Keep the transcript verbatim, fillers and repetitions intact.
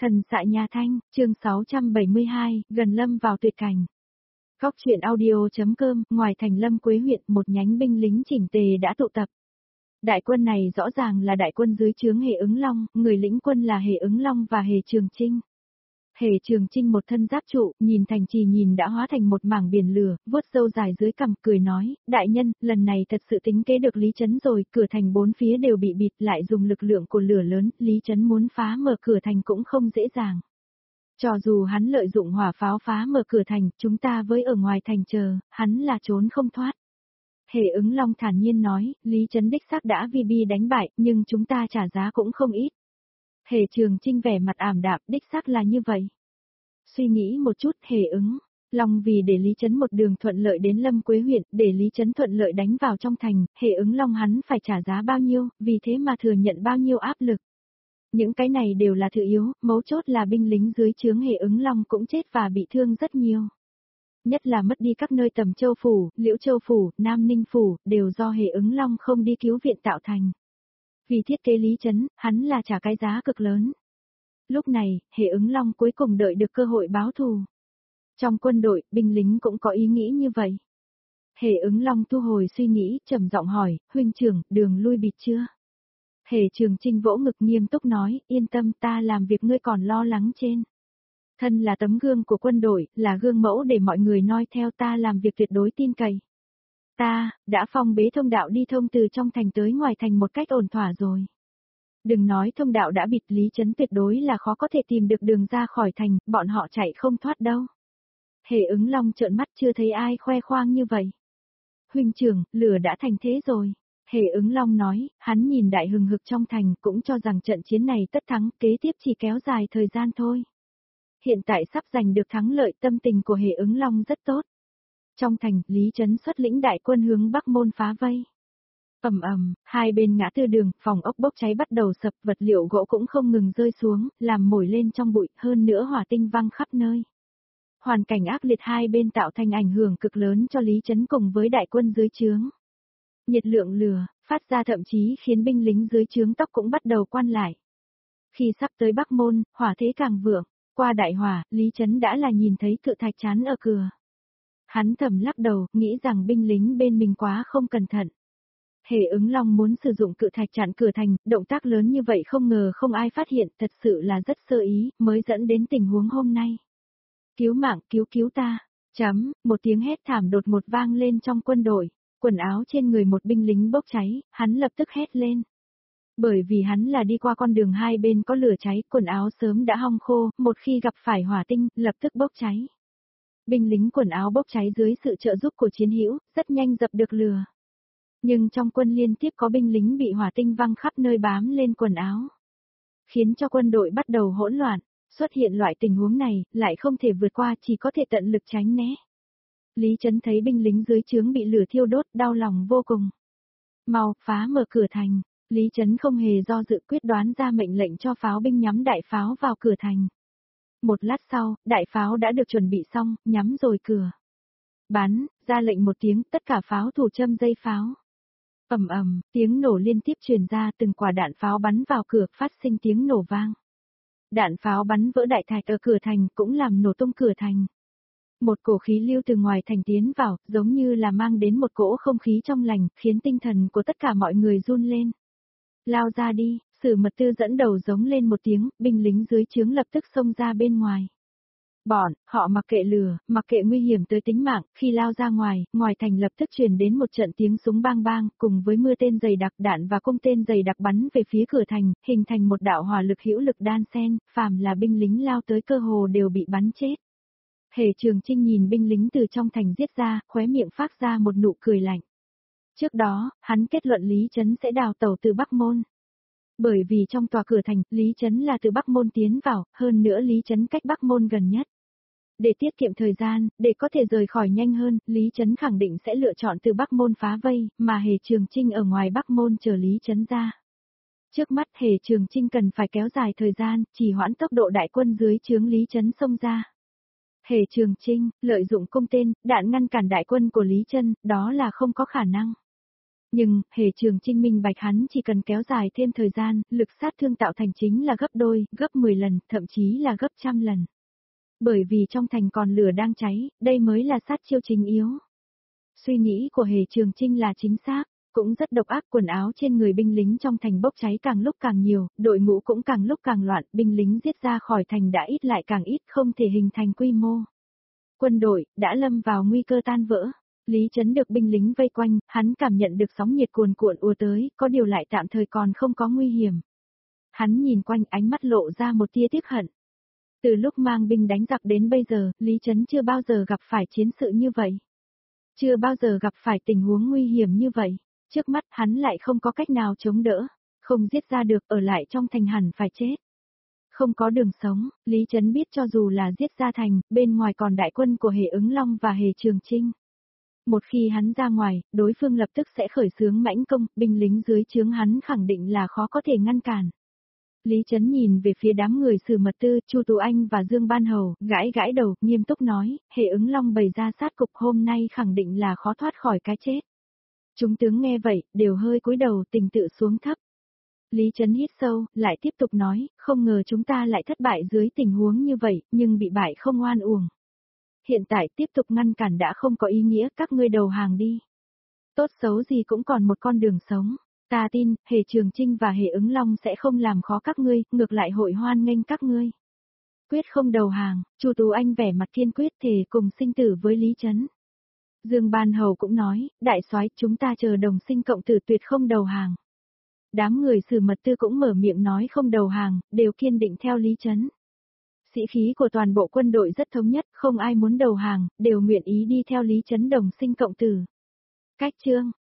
Thần xạ nhà Thanh, chương sáu trăm bảy mươi hai, gần lâm vào tuyệt cảnh. Góc truyện audio.com, ngoài thành Lâm Quế huyện, một nhánh binh lính chỉnh tề đã tụ tập. Đại quân này rõ ràng là đại quân dưới trướng Hề Ứng Long, người lĩnh quân là Hề Ứng Long và Hề Trường Chinh. Hề Trường Chinh một thân giáp trụ, nhìn thành trì nhìn đã hóa thành một mảng biển lửa, vuốt râu dài dưới cằm, cười nói, đại nhân, lần này thật sự tính kế được Lý Trấn rồi, cửa thành bốn phía đều bị bịt lại dùng lực lượng của lửa lớn, Lý Trấn muốn phá mở cửa thành cũng không dễ dàng. Cho dù hắn lợi dụng hỏa pháo phá mở cửa thành, chúng ta với ở ngoài thành chờ, hắn là trốn không thoát. Hề Ứng Long thản nhiên nói, Lý Trấn đích xác đã vi bi đánh bại, nhưng chúng ta trả giá cũng không ít. Hề Trường Chinh vẻ mặt ảm đạm, đích xác là như vậy. Suy nghĩ một chút, Hề Ứng Long vì để Lý Trấn một đường thuận lợi đến Lâm Quế huyện, để Lý Trấn thuận lợi đánh vào trong thành, Hề Ứng Long hắn phải trả giá bao nhiêu, vì thế mà thừa nhận bao nhiêu áp lực. Những cái này đều là thứ yếu, mấu chốt là binh lính dưới trướng Hề Ứng Long cũng chết và bị thương rất nhiều. Nhất là mất đi các nơi Tầm Châu Phủ, Liễu Châu Phủ, Nam Ninh Phủ, đều do Hề Ứng Long không đi cứu viện tạo thành. Vì thiết kế Lý Trấn, hắn là trả cái giá cực lớn. Lúc này, Hề Ứng Long cuối cùng đợi được cơ hội báo thù. Trong quân đội, binh lính cũng có ý nghĩ như vậy. Hề Ứng Long thu hồi suy nghĩ, trầm giọng hỏi, huynh trưởng, đường lui bịt chưa? Hề Trường Chinh vỗ ngực nghiêm túc nói, yên tâm, ta làm việc ngươi còn lo lắng trên. Thân là tấm gương của quân đội, là gương mẫu để mọi người noi theo, ta làm việc tuyệt đối tin cậy. Ta, đã phong bế thông đạo đi thông từ trong thành tới ngoài thành một cách ổn thỏa rồi. Đừng nói thông đạo đã bịt, Lý Trấn tuyệt đối là khó có thể tìm được đường ra khỏi thành, bọn họ chạy không thoát đâu. Hề Ứng Long trợn mắt chưa thấy ai khoe khoang như vậy. Huynh trưởng, lửa đã thành thế rồi. Hề Ứng Long nói, hắn nhìn đại hừng hực trong thành cũng cho rằng trận chiến này tất thắng, kế tiếp chỉ kéo dài thời gian thôi. Hiện tại sắp giành được thắng lợi, tâm tình của Hề Ứng Long rất tốt. Trong thành, Lý Trấn xuất lĩnh đại quân hướng Bắc Môn phá vây. Ầm ầm, hai bên ngã tư đường, phòng ốc bốc cháy bắt đầu sập, vật liệu gỗ cũng không ngừng rơi xuống, làm mồi lên trong bụi, hơn nữa hỏa tinh văng khắp nơi. Hoàn cảnh ác liệt hai bên tạo thành ảnh hưởng cực lớn cho Lý Trấn cùng với đại quân dưới trướng. Nhiệt lượng lửa, phát ra thậm chí khiến binh lính dưới trướng tóc cũng bắt đầu quan lại. Khi sắp tới Bắc Môn, hỏa thế càng vượng, qua đại hỏa, Lý Trấn đã là nhìn thấy cự thạch chắn ở cửa. Hắn thầm lắc đầu, nghĩ rằng binh lính bên mình quá không cẩn thận. Hề Ứng Long muốn sử dụng cự thạch chặn cửa thành, động tác lớn như vậy không ngờ không ai phát hiện, thật sự là rất sơ ý, mới dẫn đến tình huống hôm nay. Cứu mạng, cứu cứu ta, chấm, một tiếng hét thảm đột ngột vang lên trong quân đội, quần áo trên người một binh lính bốc cháy, hắn lập tức hét lên. Bởi vì hắn là đi qua con đường hai bên có lửa cháy, quần áo sớm đã hong khô, một khi gặp phải hỏa tinh, lập tức bốc cháy. Binh lính quần áo bốc cháy dưới sự trợ giúp của chiến hữu, rất nhanh dập được lửa. Nhưng trong quân liên tiếp có binh lính bị hỏa tinh văng khắp nơi bám lên quần áo. Khiến cho quân đội bắt đầu hỗn loạn, xuất hiện loại tình huống này, lại không thể vượt qua, chỉ có thể tận lực tránh né. Lý Trấn thấy binh lính dưới trướng bị lửa thiêu đốt, đau lòng vô cùng. Mau, phá mở cửa thành, Lý Trấn không hề do dự quyết đoán ra mệnh lệnh cho pháo binh nhắm đại pháo vào cửa thành. Một lát sau, đại pháo đã được chuẩn bị xong, nhắm rồi cửa. Bắn, ra lệnh một tiếng, tất cả pháo thủ châm dây pháo. Ầm ầm, tiếng nổ liên tiếp truyền ra, từng quả đạn pháo bắn vào cửa, phát sinh tiếng nổ vang. Đạn pháo bắn vỡ đại thạch ở cửa thành, cũng làm nổ tung cửa thành. Một cổ khí lưu từ ngoài thành tiến vào, giống như là mang đến một cỗ không khí trong lành, khiến tinh thần của tất cả mọi người run lên. Lao ra đi, Sử Mật Tư dẫn đầu giống lên một tiếng, binh lính dưới trướng lập tức xông ra bên ngoài. Bọn, họ mặc kệ lửa, mặc kệ nguy hiểm tới tính mạng, khi lao ra ngoài, ngoài thành lập tức truyền đến một trận tiếng súng bang bang, cùng với mưa tên dày đặc, đạn và cung tên dày đặc bắn về phía cửa thành, hình thành một đạo hỏa lực hữu lực đan xen, phàm là binh lính lao tới cơ hồ đều bị bắn chết. Hề Trường Chinh nhìn binh lính từ trong thành giết ra, khóe miệng phát ra một nụ cười lạnh. Trước đó, hắn kết luận Lý Trấn sẽ đào tẩu từ Bắc Môn. Bởi vì trong tòa cửa thành, Lý Trấn là từ Bắc Môn tiến vào, hơn nữa Lý Trấn cách Bắc Môn gần nhất. Để tiết kiệm thời gian, để có thể rời khỏi nhanh hơn, Lý Trấn khẳng định sẽ lựa chọn từ Bắc Môn phá vây, mà Hề Trường Chinh ở ngoài Bắc Môn chờ Lý Trấn ra. Trước mắt Hề Trường Chinh cần phải kéo dài thời gian, trì hoãn tốc độ đại quân dưới trướng Lý Trấn xông ra. Hề Trường Chinh, lợi dụng cung tên, đạn ngăn cản đại quân của Lý Trân, đó là không có khả năng. Nhưng, Hề Trường Trinh minh bạch hắn chỉ cần kéo dài thêm thời gian, lực sát thương tạo thành chính là gấp đôi, gấp mười lần, thậm chí là gấp trăm lần. Bởi vì trong thành còn lửa đang cháy, đây mới là sát chiêu chính yếu. Suy nghĩ của Hề Trường Trinh là chính xác, cũng rất độc ác, quần áo trên người binh lính trong thành bốc cháy càng lúc càng nhiều, đội ngũ cũng càng lúc càng loạn, binh lính giết ra khỏi thành đã ít lại càng ít, không thể hình thành quy mô. Quân đội đã lâm vào nguy cơ tan vỡ. Lý Trấn được binh lính vây quanh, hắn cảm nhận được sóng nhiệt cuồn cuộn ùa tới, có điều lại tạm thời còn không có nguy hiểm. Hắn nhìn quanh, ánh mắt lộ ra một tia tiếc hận. Từ lúc mang binh đánh giặc đến bây giờ, Lý Trấn chưa bao giờ gặp phải chiến sự như vậy. Chưa bao giờ gặp phải tình huống nguy hiểm như vậy. Trước mắt hắn lại không có cách nào chống đỡ. Không giết ra được, ở lại trong thành hẳn phải chết. Không có đường sống, Lý Trấn biết cho dù là giết ra thành, bên ngoài còn đại quân của Hề Ứng Long và Hề Trường Trinh. Một khi hắn ra ngoài, đối phương lập tức sẽ khởi xướng mãnh công, binh lính dưới trướng hắn khẳng định là khó có thể ngăn cản. Lý Trấn nhìn về phía đám người Sử Mật Tư, Chu Tú Anh và Dương Ban Hầu, gãi gãi đầu, nghiêm túc nói, Hề Ứng Long bày ra sát cục hôm nay khẳng định là khó thoát khỏi cái chết. Chúng tướng nghe vậy, đều hơi cúi đầu, tình tự xuống thấp. Lý Trấn hít sâu, lại tiếp tục nói, không ngờ chúng ta lại thất bại dưới tình huống như vậy, nhưng bị bại không oan uổng. Hiện tại tiếp tục ngăn cản đã không có ý nghĩa, các ngươi đầu hàng đi. Tốt xấu gì cũng còn một con đường sống. Ta tin, Hề Trường Trinh và Hề Ứng Long sẽ không làm khó các ngươi, ngược lại hội hoan nghênh các ngươi. Quyết không đầu hàng, Chu Tú Anh vẻ mặt kiên quyết thề cùng sinh tử với Lý Trấn. Dương Ban Hầu cũng nói, đại soái, chúng ta chờ đồng sinh cộng tử tuyệt không đầu hàng. Đám người Sử Mật Tư cũng mở miệng nói không đầu hàng, đều kiên định theo Lý Trấn. Sĩ khí của toàn bộ quân đội rất thống nhất, không ai muốn đầu hàng, đều nguyện ý đi theo Lý Trấn đồng sinh cộng tử. Cách chương